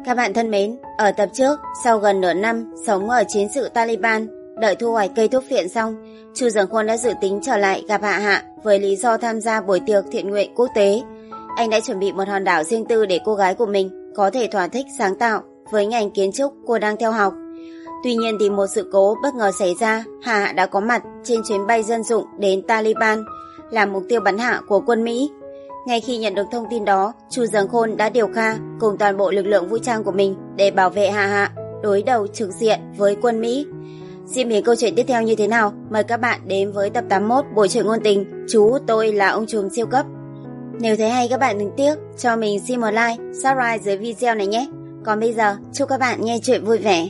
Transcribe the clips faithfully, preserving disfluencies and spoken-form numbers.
Các bạn thân mến, ở tập trước, sau gần nửa năm sống ở chiến sự Taliban, đợi thu hoạch cây thuốc phiện xong, Chu Dường Khôn đã dự tính trở lại gặp Hạ Hạ với lý do tham gia buổi tiệc thiện nguyện quốc tế. Anh đã chuẩn bị một hòn đảo riêng tư để cô gái của mình có thể thỏa thích sáng tạo với ngành kiến trúc cô đang theo học. Tuy nhiên thì một sự cố bất ngờ xảy ra, Hạ Hạ đã có mặt trên chuyến bay dân dụng đến Taliban, làm mục tiêu bắn hạ của quân Mỹ. Ngay khi nhận được thông tin đó, Chu Dường Khôn đã điều Kha cùng toàn bộ lực lượng vũ trang của mình để bảo vệ Hạ Hạ, đối đầu trực diện với quân Mỹ. Diễn biến câu chuyện tiếp theo như thế nào? Mời các bạn đến với tập tám mươi mốt Buổi truyện ngôn tình. Chú tôi là ông trùm siêu cấp. Nếu thấy hay các bạn đừng tiếc cho mình xin một like, subscribe dưới video này nhé. Còn bây giờ, chúc các bạn nghe chuyện vui vẻ.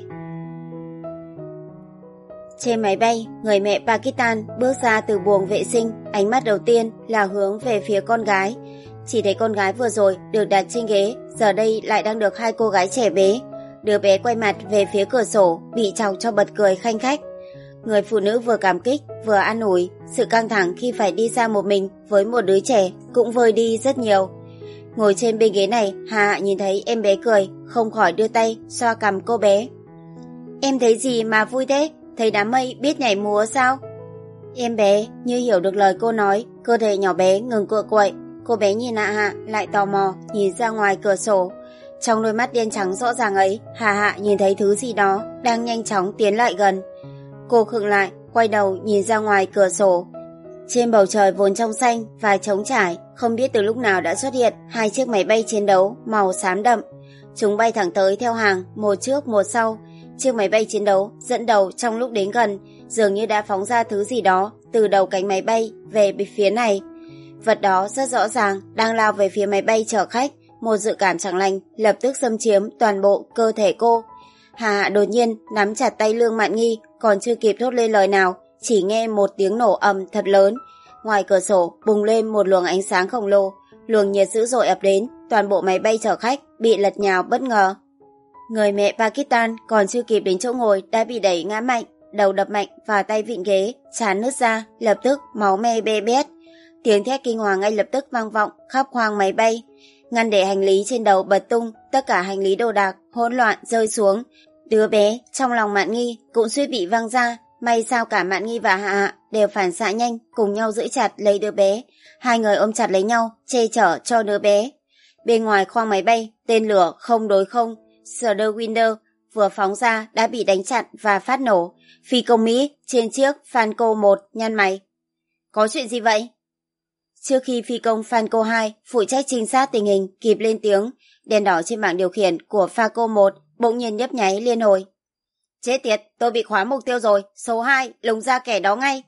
Trên máy bay, người mẹ Pakistan bước ra từ buồng vệ sinh, ánh mắt đầu tiên là hướng về phía con gái. Chỉ thấy con gái vừa rồi được đặt trên ghế, giờ đây lại đang được hai cô gái trẻ bế. Đứa bé quay mặt về phía cửa sổ, bị chọc cho bật cười khanh khách. Người phụ nữ vừa cảm kích, vừa an ủi, sự căng thẳng khi phải đi xa một mình với một đứa trẻ cũng vơi đi rất nhiều. Ngồi trên bên ghế này, Hạ Hạ nhìn thấy em bé cười, không khỏi đưa tay xoa cằm cô bé. Em thấy gì mà vui thế? Thấy đám mây biết nhảy múa sao? Em bé như hiểu được lời cô nói, cơ thể nhỏ bé ngừng cựa quậy. Cô bé nhìn Hạ Hạ lại tò mò nhìn ra ngoài cửa sổ. Trong đôi mắt đen trắng rõ ràng ấy, Hạ Hạ nhìn thấy thứ gì đó đang nhanh chóng tiến lại gần. Cô khựng lại, quay đầu nhìn ra ngoài cửa sổ. Trên bầu trời vốn trong xanh và trống trải, không biết từ lúc nào đã xuất hiện hai chiếc máy bay chiến đấu màu xám đậm. Chúng bay thẳng tới theo hàng, một trước một sau. Chiếc máy bay chiến đấu dẫn đầu trong lúc đến gần, dường như đã phóng ra thứ gì đó từ đầu cánh máy bay về phía này. Vật đó rất rõ ràng đang lao về phía máy bay chở khách. Một dự cảm chẳng lành lập tức xâm chiếm toàn bộ cơ thể cô. Hạ Hạ đột nhiên nắm chặt tay Lương Mạn Nghi, còn chưa kịp thốt lên lời nào, chỉ nghe một tiếng nổ ầm thật lớn. Ngoài cửa sổ bùng lên một luồng ánh sáng khổng lồ, luồng nhiệt dữ dội ập đến, toàn bộ máy bay chở khách bị lật nhào bất ngờ. Người mẹ Pakistan còn chưa kịp đến chỗ ngồi đã bị đẩy ngã mạnh, đầu đập mạnh vào tay vịn ghế, trán nứt ra, lập tức máu me be bét. Tiếng thét kinh hoàng ngay lập tức vang vọng khắp khoang máy bay. Ngăn để hành lý trên đầu bật tung, tất cả hành lý đồ đạc hỗn loạn rơi xuống. Đứa bé trong lòng Mạn Nghi cũng suýt bị văng ra, may sao cả Mạn Nghi và Hạ Hạ đều phản xạ nhanh, cùng nhau giữ chặt lấy đứa bé. Hai người ôm chặt lấy nhau, che chở cho đứa bé. Bên ngoài khoang máy bay, tên lửa không đối không, Stardwinder vừa phóng ra đã bị đánh chặn và phát nổ. Phi công Mỹ trên chiếc Falcon một nhăn mày. Có chuyện gì vậy? Trước khi phi công Falcon hai phụ trách trinh sát tình hình kịp lên tiếng, đèn đỏ trên bảng điều khiển của Falcon một bỗng nhiên nhấp nháy liên hồi. Chết tiệt, tôi bị khóa mục tiêu rồi, số hai, lùng ra kẻ đó ngay.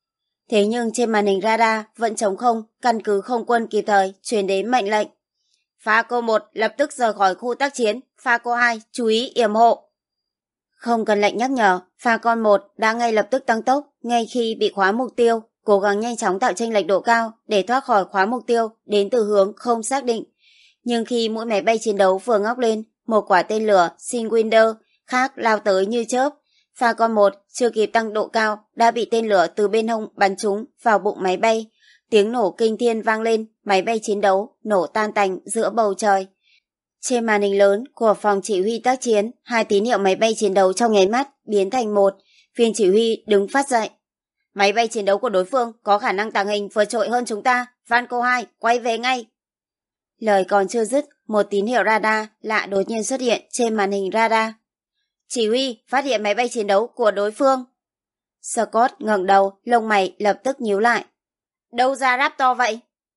Thế nhưng trên màn hình radar vẫn trống không, căn cứ không quân kịp thời truyền đến mệnh lệnh. Falcon một lập tức rời khỏi khu tác chiến, Falcon hai chú ý yểm hộ. Không cần lệnh nhắc nhở, Falcon một đã ngay lập tức tăng tốc ngay khi bị khóa mục tiêu, cố gắng nhanh chóng tạo chênh lệch độ cao để thoát khỏi khóa mục tiêu đến từ hướng không xác định. Nhưng khi mũi máy bay chiến đấu vừa ngóc lên, một quả tên lửa Sinkwinder khác lao tới như chớp. Falcon một chưa kịp tăng độ cao đã bị tên lửa từ bên hông bắn trúng vào bụng máy bay. Tiếng nổ kinh thiên vang lên, máy bay chiến đấu nổ tan tành giữa bầu trời. Trên màn hình lớn của phòng chỉ huy tác chiến, hai tín hiệu máy bay chiến đấu trong nháy mắt biến thành một. Viên chỉ huy đứng phát dậy. Máy bay chiến đấu của đối phương có khả năng tàng hình vượt trội hơn chúng ta. Falcon hai, quay về ngay. Lời còn chưa dứt, một tín hiệu radar lạ đột nhiên xuất hiện trên màn hình radar. Chỉ huy, phát hiện máy bay chiến đấu của đối phương. Scott ngẩng đầu, lông mày lập tức nhíu lại. Đâu ra Raptor vậy?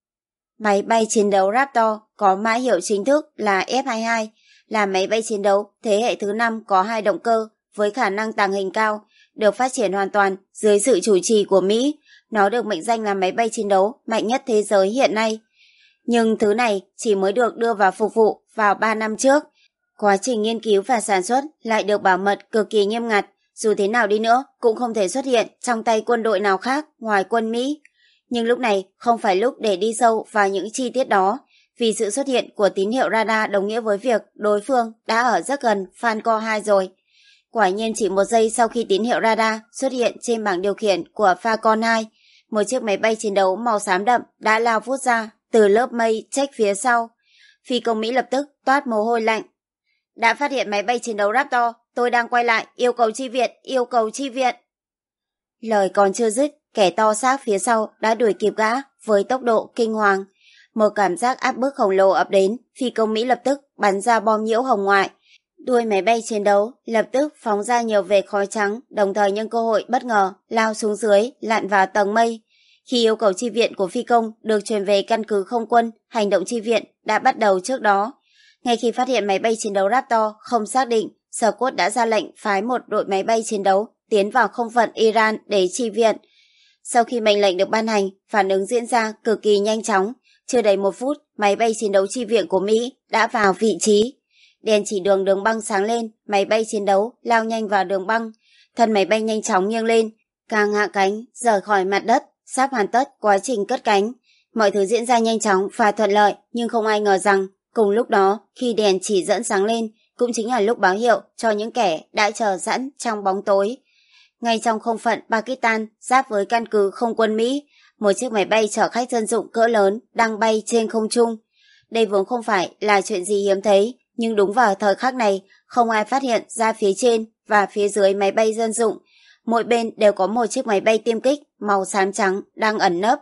Máy bay chiến đấu Raptor có mã hiệu chính thức là F hai mươi hai, là máy bay chiến đấu thế hệ thứ năm có hai động cơ với khả năng tàng hình cao, được phát triển hoàn toàn dưới sự chủ trì của Mỹ. Nó được mệnh danh là máy bay chiến đấu mạnh nhất thế giới hiện nay. Nhưng thứ này chỉ mới được đưa vào phục vụ vào ba năm trước. Quá trình nghiên cứu và sản xuất lại được bảo mật cực kỳ nghiêm ngặt, dù thế nào đi nữa cũng không thể xuất hiện trong tay quân đội nào khác ngoài quân Mỹ. Nhưng lúc này không phải lúc để đi sâu vào những chi tiết đó, vì sự xuất hiện của tín hiệu radar đồng nghĩa với việc đối phương đã ở rất gần Falcon hai rồi. Quả nhiên chỉ một giây sau khi tín hiệu radar xuất hiện trên bảng điều khiển của Falcon hai, một chiếc máy bay chiến đấu màu xám đậm đã lao vút ra từ lớp mây trách phía sau. Phi công Mỹ lập tức toát mồ hôi lạnh. đã phát hiện máy bay chiến đấu Raptor, tôi đang quay lại, yêu cầu chi viện, yêu cầu chi viện. Lời còn chưa dứt, kẻ to xác phía sau đã đuổi kịp gã với tốc độ kinh hoàng. Một cảm giác áp bức khổng lồ ập đến, phi công Mỹ lập tức bắn ra bom nhiễu hồng ngoại. Đuôi máy bay chiến đấu lập tức phóng ra nhiều vệt khói trắng, đồng thời nhân cơ hội bất ngờ lao xuống dưới, lặn vào tầng mây. Khi yêu cầu chi viện của phi công được truyền về căn cứ không quân, hành động chi viện đã bắt đầu trước đó. Ngay khi phát hiện máy bay chiến đấu Raptor không xác định, Scott đã ra lệnh phái một đội máy bay chiến đấu tiến vào không phận Iran để chi viện. Sau khi mệnh lệnh được ban hành, phản ứng diễn ra cực kỳ nhanh chóng. Chưa đầy một phút, máy bay chiến đấu chi viện của Mỹ đã vào vị trí. Đèn chỉ đường đường băng sáng lên, máy bay chiến đấu lao nhanh vào đường băng. Thân máy bay nhanh chóng nghiêng lên, càng hạ cánh, rời khỏi mặt đất, sắp hoàn tất quá trình cất cánh. Mọi thứ diễn ra nhanh chóng và thuận lợi, nhưng không ai ngờ rằng, cùng lúc đó, khi đèn chỉ dẫn sáng lên, cũng chính là lúc báo hiệu cho những kẻ đã chờ sẵn trong bóng tối. Ngay trong không phận Pakistan, giáp với căn cứ không quân Mỹ, một chiếc máy bay chở khách dân dụng cỡ lớn đang bay trên không trung. Đây vốn không phải là chuyện gì hiếm thấy, nhưng đúng vào thời khắc này, không ai phát hiện ra phía trên và phía dưới máy bay dân dụng. Mỗi bên đều có một chiếc máy bay tiêm kích màu xám trắng đang ẩn nấp.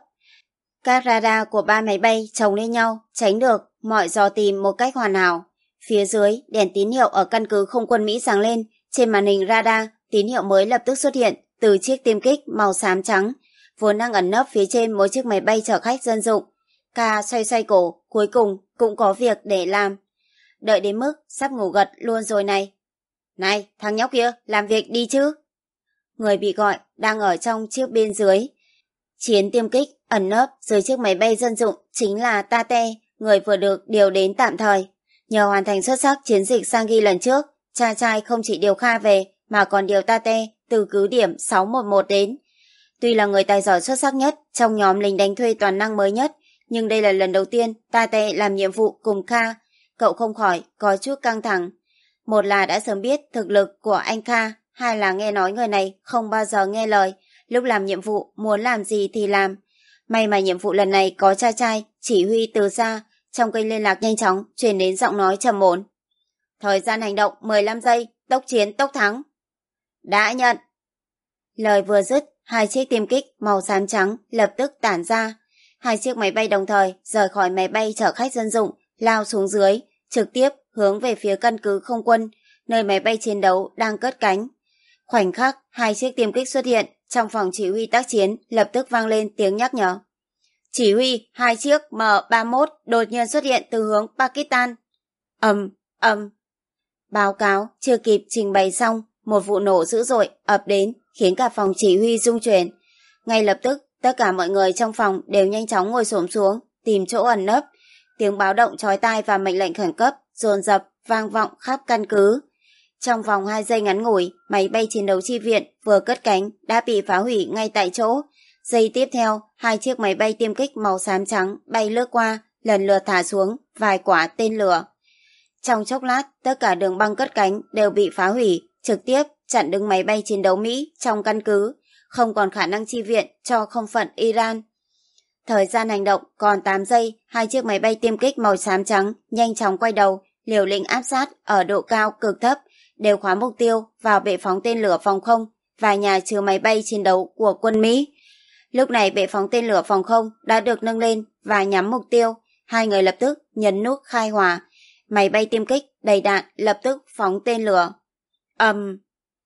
Các radar của ba máy bay chồng lên nhau, tránh được mọi dò tìm một cách hoàn hảo. Phía dưới, đèn tín hiệu ở căn cứ không quân Mỹ sáng lên. Trên màn hình radar, tín hiệu mới lập tức xuất hiện từ chiếc tiêm kích màu xám trắng, vốn đang ẩn nấp phía trên một chiếc máy bay chở khách dân dụng. Ca xoay xoay cổ, cuối cùng cũng có việc để làm. Đợi đến mức sắp ngủ gật luôn rồi này. Này, thằng nhóc kia, làm việc đi chứ. Người bị gọi đang ở trong chiếc bên dưới. Chiến tiêm kích ẩn nấp dưới chiếc máy bay dân dụng chính là Tate, người vừa được điều đến tạm thời. Nhờ hoàn thành xuất sắc chiến dịch Sanghi lần trước, cha trai không chỉ điều Kha về mà còn điều Tate từ cứ điểm sáu một một đến. Tuy là người tài giỏi xuất sắc nhất trong nhóm lính đánh thuê toàn năng mới nhất, nhưng đây là lần đầu tiên Tate làm nhiệm vụ cùng Kha. Cậu không khỏi có chút căng thẳng. Một là đã sớm biết thực lực của anh Kha, hai là nghe nói người này không bao giờ nghe lời, lúc làm nhiệm vụ muốn làm gì thì làm. May mà nhiệm vụ lần này có cha trai chỉ huy từ xa, trong kênh liên lạc nhanh chóng truyền đến giọng nói trầm ổn. Thời gian hành động mười lăm giây, tốc chiến tốc thắng. Đã nhận. Lời vừa dứt, hai chiếc tiêm kích màu xám trắng lập tức tản ra. Hai chiếc máy bay đồng thời rời khỏi máy bay chở khách dân dụng, lao xuống dưới, trực tiếp hướng về phía căn cứ không quân, nơi máy bay chiến đấu đang cất cánh. Khoảnh khắc hai chiếc tiêm kích xuất hiện, trong phòng chỉ huy tác chiến lập tức vang lên tiếng nhắc nhở. Chỉ huy, hai chiếc M ba mốt đột nhiên xuất hiện từ hướng Pakistan. Ầm, ầm. Báo cáo chưa kịp trình bày xong, một vụ nổ dữ dội ập đến, khiến cả phòng chỉ huy rung chuyển. Ngay lập tức, tất cả mọi người trong phòng đều nhanh chóng ngồi xổm xuống, tìm chỗ ẩn nấp. Tiếng báo động chói tai và mệnh lệnh khẩn cấp dồn dập vang vọng khắp căn cứ. Trong vòng hai giây ngắn ngủi, máy bay chiến đấu chi viện vừa cất cánh đã bị phá hủy ngay tại chỗ. Giây tiếp theo, hai chiếc máy bay tiêm kích màu xám trắng bay lướt qua, lần lượt thả xuống vài quả tên lửa. Trong chốc lát, tất cả đường băng cất cánh đều bị phá hủy, trực tiếp chặn đứng máy bay chiến đấu Mỹ trong căn cứ, không còn khả năng chi viện cho không phận Iran. Thời gian hành động còn tám giây, hai chiếc máy bay tiêm kích màu xám trắng nhanh chóng quay đầu, liều lĩnh áp sát ở độ cao cực thấp, đều khóa mục tiêu vào bệ phóng tên lửa phòng không và nhà chứa máy bay chiến đấu của quân Mỹ. Lúc này bệ phóng tên lửa phòng không đã được nâng lên và nhắm mục tiêu, hai người lập tức nhấn nút khai hỏa. Máy bay tiêm kích đầy đạn lập tức phóng tên lửa. Ầm! Um,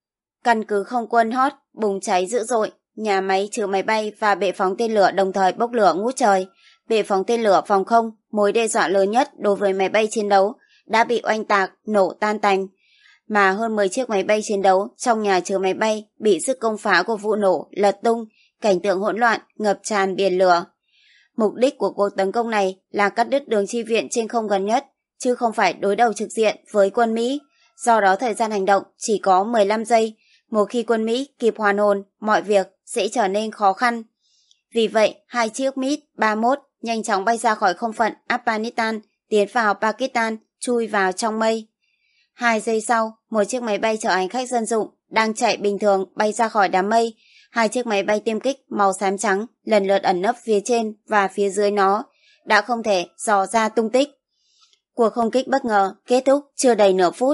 căn cứ không quân hot bùng cháy dữ dội, nhà máy chứa máy bay và bệ phóng tên lửa đồng thời bốc lửa ngút trời. Bệ phóng tên lửa phòng không, mối đe dọa lớn nhất đối với máy bay chiến đấu, đã bị oanh tạc, nổ tan tành. Mà hơn mười chiếc máy bay chiến đấu trong nhà chứa máy bay bị sức công phá của vụ nổ lật tung, cảnh tượng hỗn loạn ngập tràn biển lửa. Mục đích của cuộc tấn công này là cắt đứt đường chi viện trên không gần nhất, chứ không phải đối đầu trực diện với quân Mỹ. Do đó thời gian hành động chỉ có mười lăm giây, một khi quân Mỹ kịp hoàn hồn, mọi việc sẽ trở nên khó khăn. Vì vậy, hai chiếc MiG ba mốt nhanh chóng bay ra khỏi không phận Afghanistan, tiến vào Pakistan, chui vào trong mây. Hai giây sau, một chiếc máy bay chở hành khách dân dụng đang chạy bình thường bay ra khỏi đám mây. Hai chiếc máy bay tiêm kích màu xám trắng lần lượt ẩn nấp phía trên và phía dưới nó, đã không thể dò ra tung tích. Cuộc không kích bất ngờ kết thúc chưa đầy nửa phút,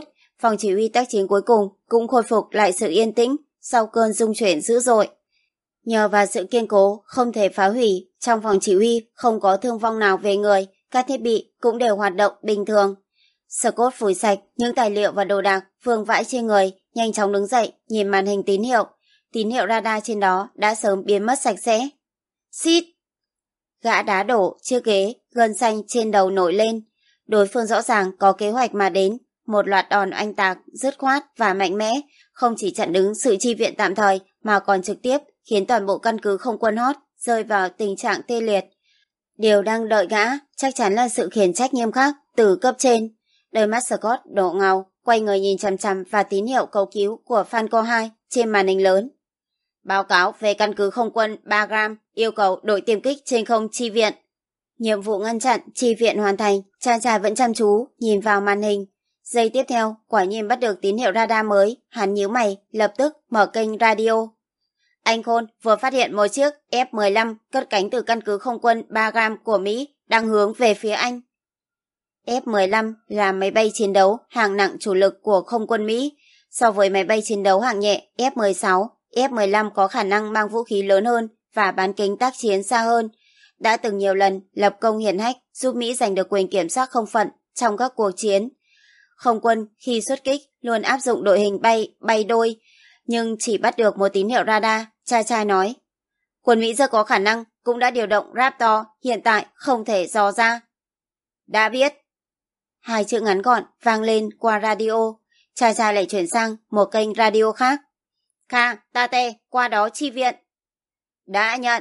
phòng chỉ huy tác chiến cuối cùng cũng khôi phục lại sự yên tĩnh sau cơn rung chuyển dữ dội. Nhờ vào sự kiên cố không thể phá hủy, trong phòng chỉ huy không có thương vong nào về người, các thiết bị cũng đều hoạt động bình thường. Scott phủi sạch những tài liệu và đồ đạc vương vãi trên người, nhanh chóng đứng dậy nhìn màn hình tín hiệu. Tín hiệu radar trên đó đã sớm biến mất sạch sẽ. Xít! Gã đá đổ chiếc ghế, gân xanh trên đầu nổi lên. Đối phương rõ ràng có kế hoạch mà đến. Một loạt đòn oanh tạc, dứt khoát và mạnh mẽ, không chỉ chặn đứng sự chi viện tạm thời mà còn trực tiếp khiến toàn bộ căn cứ không quân Hot rơi vào tình trạng tê liệt. Điều đang đợi gã chắc chắn là sự khiển trách nghiêm khắc từ cấp trên. Đôi mắt Scott đổ ngầu, quay người nhìn chằm chằm vào tín hiệu cầu cứu của Falco hai trên màn hình lớn. Báo cáo về căn cứ không quân ba gram, yêu cầu đội tiêm kích trên không chi viện. Nhiệm vụ ngăn chặn chi viện hoàn thành, cha cha vẫn chăm chú nhìn vào màn hình. Giây tiếp theo, quả nhiên bắt được tín hiệu radar mới, hắn nhíu mày, lập tức mở kênh radio. Anh Khôn vừa phát hiện một chiếc F mười lăm cất cánh từ căn cứ không quân ba gram của Mỹ đang hướng về phía anh. F mười lăm là máy bay chiến đấu hạng nặng chủ lực của không quân Mỹ. So với máy bay chiến đấu hạng nhẹ F mười sáu, F mười lăm có khả năng mang vũ khí lớn hơn và bán kính tác chiến xa hơn. Đã từng nhiều lần lập công hiển hách giúp Mỹ giành được quyền kiểm soát không phận trong các cuộc chiến. Không quân khi xuất kích luôn áp dụng đội hình bay bay đôi, nhưng chỉ bắt được một tín hiệu radar, cha cha nói. Quân Mỹ rất có khả năng cũng đã điều động Raptor, hiện tại không thể dò ra. Đã biết. Hai chữ ngắn gọn vang lên qua radio, cha cha lại chuyển sang một kênh radio khác. Kha, Tate, qua đó chi viện. Đã nhận.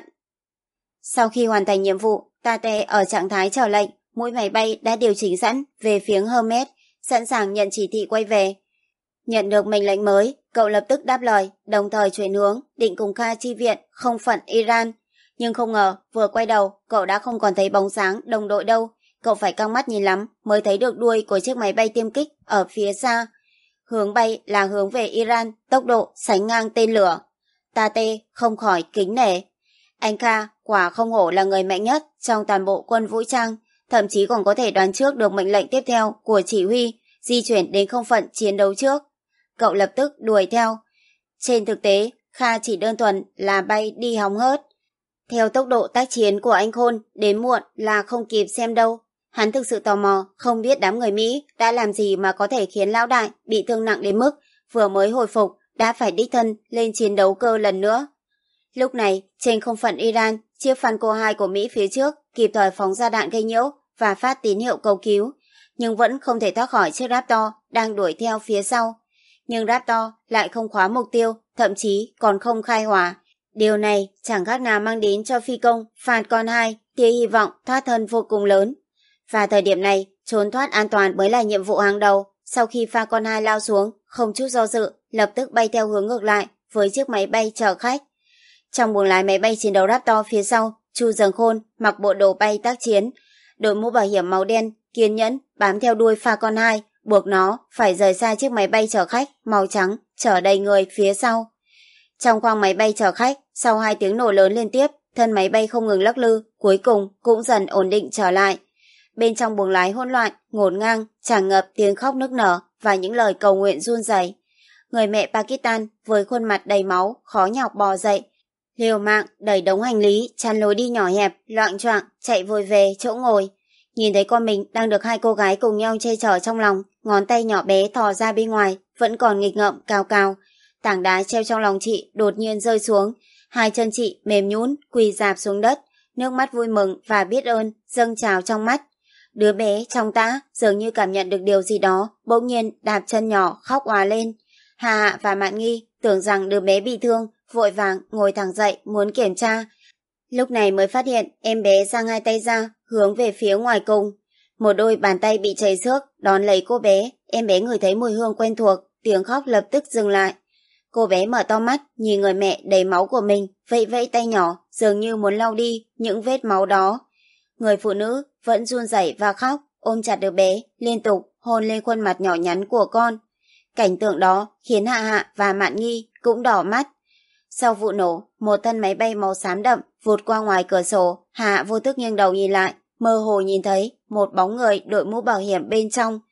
Sau khi hoàn thành nhiệm vụ, Tate ở trạng thái chờ lệnh, mũi máy bay đã điều chỉnh sẵn về phía Hermes, sẵn sàng nhận chỉ thị quay về. Nhận được mệnh lệnh mới, cậu lập tức đáp lời, đồng thời chuyển hướng, định cùng Kha chi viện không phận Iran. Nhưng không ngờ, vừa quay đầu, cậu đã không còn thấy bóng dáng đồng đội đâu. Cậu phải căng mắt nhìn lắm mới thấy được đuôi của chiếc máy bay tiêm kích ở phía xa. Hướng bay là hướng về Iran, tốc độ sánh ngang tên lửa. Tate không khỏi kính nể. Anh Kha quả không hổ là người mạnh nhất trong toàn bộ quân vũ trang, thậm chí còn có thể đoán trước được mệnh lệnh tiếp theo của chỉ huy, di chuyển đến không phận chiến đấu trước. Cậu lập tức đuổi theo. Trên thực tế, Kha chỉ đơn thuần là bay đi hóng hớt. Theo tốc độ tác chiến của anh Khôn, đến muộn là không kịp xem đâu. Hắn thực sự tò mò, không biết đám người Mỹ đã làm gì mà có thể khiến lão đại bị thương nặng đến mức vừa mới hồi phục đã phải đích thân lên chiến đấu cơ lần nữa. Lúc này, trên không phận Iran, chiếc Falco hai của Mỹ phía trước kịp thời phóng ra đạn gây nhiễu và phát tín hiệu cầu cứu, nhưng vẫn không thể thoát khỏi chiếc Raptor đang đuổi theo phía sau. Nhưng Raptor lại không khóa mục tiêu, thậm chí còn không khai hỏa. Điều này chẳng khác nào mang đến cho phi công Falcon hai tia hy vọng thoát thân vô cùng lớn. Và thời điểm này, trốn thoát an toàn mới là nhiệm vụ hàng đầu. Sau khi Falcon hai lao xuống, không chút do dự, lập tức bay theo hướng ngược lại với chiếc máy bay chở khách. Trong buồng lái máy bay chiến đấu Raptor phía sau, Chu Dần Khôn mặc bộ đồ bay tác chiến, đội mũ bảo hiểm màu đen, kiên nhẫn bám theo đuôi Falcon hai, buộc nó phải rời xa chiếc máy bay chở khách màu trắng chở đầy người phía sau. Trong khoang máy bay chở khách, sau hai tiếng nổ lớn liên tiếp, thân máy bay không ngừng lắc lư, cuối cùng cũng dần ổn định trở lại. Bên trong buồng lái hỗn loạn, ngổn ngang, tràn ngập tiếng khóc nức nở và những lời cầu nguyện run rẩy. Người mẹ Pakistan với khuôn mặt đầy máu, khó nhọc bò dậy, liều mạng đẩy đống hành lý chắn lối đi nhỏ hẹp, loạng choạng chạy vội về chỗ ngồi. Nhìn thấy con mình đang được hai cô gái cùng nhau che chở trong lòng, ngón tay nhỏ bé thò ra bên ngoài, vẫn còn nghịch ngợm cào cào. Tảng đá treo trong lòng chị đột nhiên rơi xuống, hai chân chị mềm nhũn quỳ rạp xuống đất, nước mắt vui mừng và biết ơn dâng trào trong mắt. Đứa bé trong tã dường như cảm nhận được điều gì đó, bỗng nhiên đạp chân nhỏ khóc òa lên. Hà Hạ và Mạn Nghi tưởng rằng đứa bé bị thương, vội vàng ngồi thẳng dậy muốn kiểm tra. Lúc này mới phát hiện em bé giang hai tay ra, hướng về phía ngoài cùng. Một đôi bàn tay bị chảy xước đón lấy cô bé, em bé ngửi thấy mùi hương quen thuộc, tiếng khóc lập tức dừng lại. Cô bé mở to mắt, nhìn người mẹ đầy máu của mình, vẫy vẫy tay nhỏ, dường như muốn lau đi những vết máu đó. Người phụ nữ vẫn run rẩy và khóc, ôm chặt đứa bé, liên tục hôn lên khuôn mặt nhỏ nhắn của con. Cảnh tượng đó khiến Hạ Hạ và Mạn Nghi cũng đỏ mắt. Sau vụ nổ, một thân máy bay màu xám đậm vụt qua ngoài cửa sổ. Hạ Hạ vô thức nghiêng đầu nhìn lại, mơ hồ nhìn thấy một bóng người đội mũ bảo hiểm bên trong.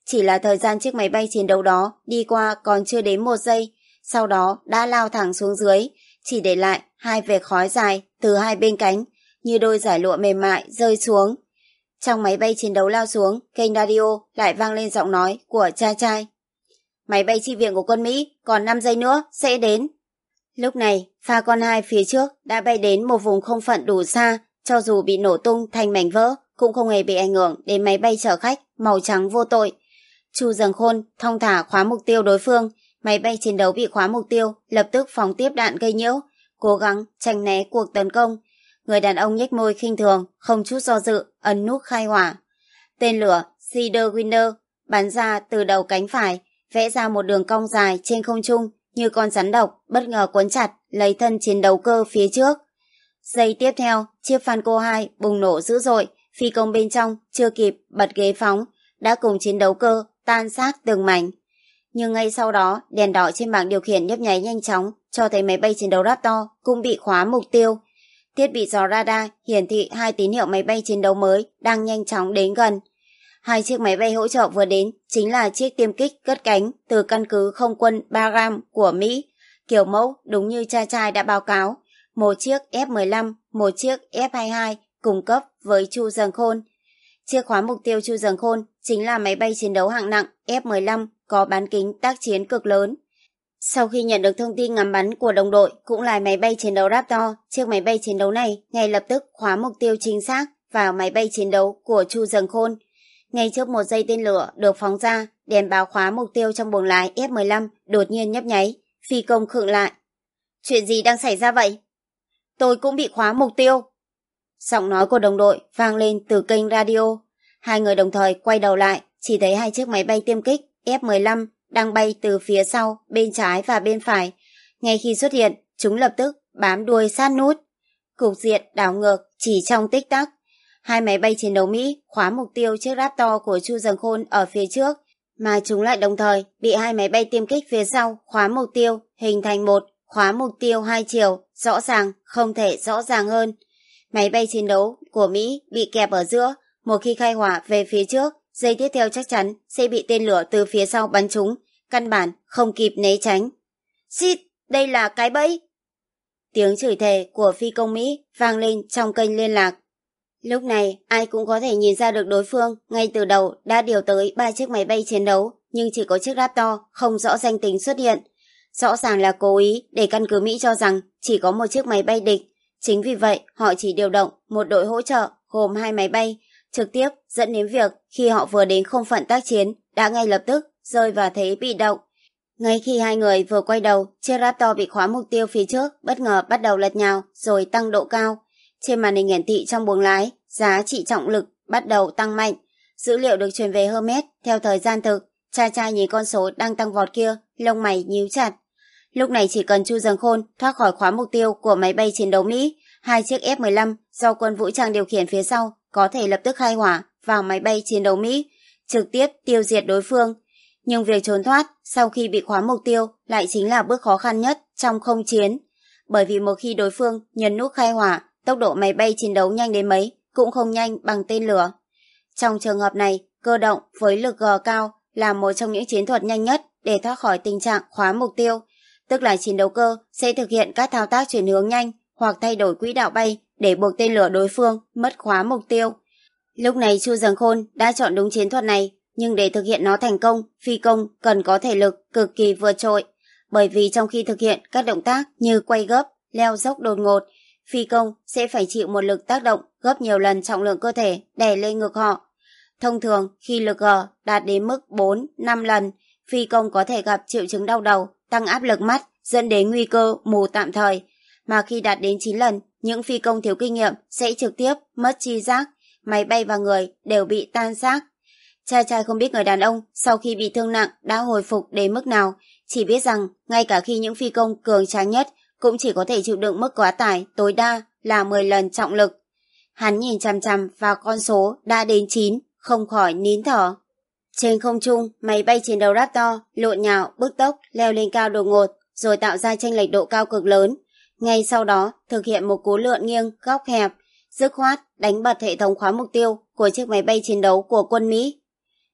Chỉ là thời gian chiếc máy bay chiến đấu đó đi qua còn chưa đến một giây, sau đó đã lao thẳng xuống dưới, chỉ để lại hai vệt khói dài từ hai bên cánh, như đôi giải lụa mềm mại rơi xuống. Trong máy bay chiến đấu lao xuống, kênh radio lại vang lên giọng nói của cha trai. Máy bay chi viện của quân Mỹ còn năm giây nữa sẽ đến. Lúc này, Falcon hai phía trước đã bay đến một vùng không phận đủ xa, cho dù bị nổ tung thành mảnh vỡ cũng không hề bị ảnh hưởng đến máy bay chở khách màu trắng vô tội. Chu Dần Khôn thong thả khóa mục tiêu đối phương, máy bay chiến đấu bị khóa mục tiêu, lập tức phóng tiếp đạn gây nhiễu, cố gắng tránh né cuộc tấn công. Người đàn ông nhếch môi khinh thường, không chút do dự, ấn nút khai hỏa. Tên lửa Cedar Winner bắn ra từ đầu cánh phải, vẽ ra một đường cong dài trên không trung như con rắn độc, bất ngờ quấn chặt lấy thân chiến đấu cơ phía trước. Giây tiếp theo, chiếc Falcon hai bùng nổ dữ dội, phi công bên trong chưa kịp bật ghế phóng, đã cùng chiến đấu cơ tan xác từng mảnh. Nhưng ngay sau đó, đèn đỏ trên bảng điều khiển nhấp nháy nhanh chóng, cho thấy máy bay chiến đấu Raptor cũng bị khóa mục tiêu. Thiết bị dò radar hiển thị hai tín hiệu máy bay chiến đấu mới đang nhanh chóng đến gần. Hai chiếc máy bay hỗ trợ vừa đến chính là chiếc tiêm kích cất cánh từ căn cứ không quân Bagram của Mỹ, kiểu mẫu đúng như cha trai đã báo cáo, một chiếc F mười lăm, một chiếc F hai mươi hai cung cấp với Chu Dần Khôn. Chiếc khóa mục tiêu Chu Dần Khôn chính là máy bay chiến đấu hạng nặng F mười lăm có bán kính tác chiến cực lớn. Sau khi nhận được thông tin ngắm bắn của đồng đội cũng là máy bay chiến đấu Raptor, chiếc máy bay chiến đấu này ngay lập tức khóa mục tiêu chính xác vào máy bay chiến đấu của Chu Dần Khôn. Ngay trước một giây tên lửa được phóng ra, đèn báo khóa mục tiêu trong buồng lái F mười lăm đột nhiên nhấp nháy, phi công khựng lại. Chuyện gì đang xảy ra vậy? Tôi cũng bị khóa mục tiêu. Giọng nói của đồng đội vang lên từ kênh radio. Hai người đồng thời quay đầu lại, chỉ thấy hai chiếc máy bay tiêm kích F mười lăm đang bay từ phía sau, bên trái và bên phải. Ngay khi xuất hiện, chúng lập tức bám đuôi sát nút. Cục diện đảo ngược chỉ trong tích tắc. Hai máy bay chiến đấu Mỹ khóa mục tiêu chiếc Raptor của Chu Dần Khôn ở phía trước, mà chúng lại đồng thời bị hai máy bay tiêm kích phía sau khóa mục tiêu, hình thành một khóa mục tiêu hai chiều, rõ ràng, không thể rõ ràng hơn. Máy bay chiến đấu của Mỹ bị kẹp ở giữa, một khi khai hỏa về phía trước, giây tiếp theo chắc chắn sẽ bị tên lửa từ phía sau bắn trúng, căn bản không kịp né tránh. Shit, đây là cái bẫy! Tiếng chửi thề của phi công Mỹ vang lên trong kênh liên lạc. Lúc này, ai cũng có thể nhìn ra được đối phương ngay từ đầu đã điều tới ba chiếc máy bay chiến đấu, nhưng chỉ có chiếc Raptor không rõ danh tính xuất hiện. Rõ ràng là cố ý để căn cứ Mỹ cho rằng chỉ có một chiếc máy bay địch. Chính vì vậy, họ chỉ điều động một đội hỗ trợ gồm hai máy bay, trực tiếp dẫn đến việc khi họ vừa đến không phận tác chiến đã ngay lập tức rơi vào thế bị động. Ngay khi hai người vừa quay đầu, chiếc Raptor bị khóa mục tiêu phía trước bất ngờ bắt đầu lật nhào rồi tăng độ cao. Trên màn hình hiển thị trong buồng lái, giá trị trọng lực bắt đầu tăng mạnh. Dữ liệu được truyền về Hermes theo thời gian thực. Cha trai nhìn con số đang tăng vọt kia, lông mày nhíu chặt. Lúc này chỉ cần Chu Dần Khôn thoát khỏi khóa mục tiêu của máy bay chiến đấu Mỹ, hai chiếc F mười lăm do quân vũ trang điều khiển phía sau có thể lập tức khai hỏa vào máy bay chiến đấu Mỹ, trực tiếp tiêu diệt đối phương. Nhưng việc trốn thoát sau khi bị khóa mục tiêu lại chính là bước khó khăn nhất trong không chiến. Bởi vì một khi đối phương nhấn nút khai hỏa, tốc độ máy bay chiến đấu nhanh đến mấy cũng không nhanh bằng tên lửa. Trong trường hợp này, cơ động với lực G cao là một trong những chiến thuật nhanh nhất để thoát khỏi tình trạng khóa mục tiêu, tức là chiến đấu cơ sẽ thực hiện các thao tác chuyển hướng nhanh hoặc thay đổi quỹ đạo bay để buộc tên lửa đối phương mất khóa mục tiêu. Lúc này Chu Dần Khôn đã chọn đúng chiến thuật này, nhưng để thực hiện nó thành công, phi công cần có thể lực cực kỳ vượt trội, bởi vì trong khi thực hiện các động tác như quay gấp, leo dốc đột ngột, phi công sẽ phải chịu một lực tác động gấp nhiều lần trọng lượng cơ thể đè lên ngực họ. Thông thường, khi lực G đạt đến mức bốn đến năm lần, phi công có thể gặp triệu chứng đau đầu, tăng áp lực mắt, dẫn đến nguy cơ mù tạm thời. Mà khi đạt đến chín lần, những phi công thiếu kinh nghiệm sẽ trực tiếp mất tri giác, máy bay và người đều bị tan xác. Cha trai không biết người đàn ông sau khi bị thương nặng đã hồi phục đến mức nào, chỉ biết rằng ngay cả khi những phi công cường tráng nhất cũng chỉ có thể chịu đựng mức quá tải tối đa là mười lần trọng lực. Hắn nhìn chằm chằm vào con số đã đến chín, không khỏi nín thở. Trên không trung, máy bay chiến đấu Raptor lộn nhào, bứt tốc, leo lên cao đột ngột, rồi tạo ra chênh lệch độ cao cực lớn. Ngay sau đó, thực hiện một cú lượn nghiêng góc hẹp, dứt khoát đánh bật hệ thống khóa mục tiêu của chiếc máy bay chiến đấu của quân Mỹ.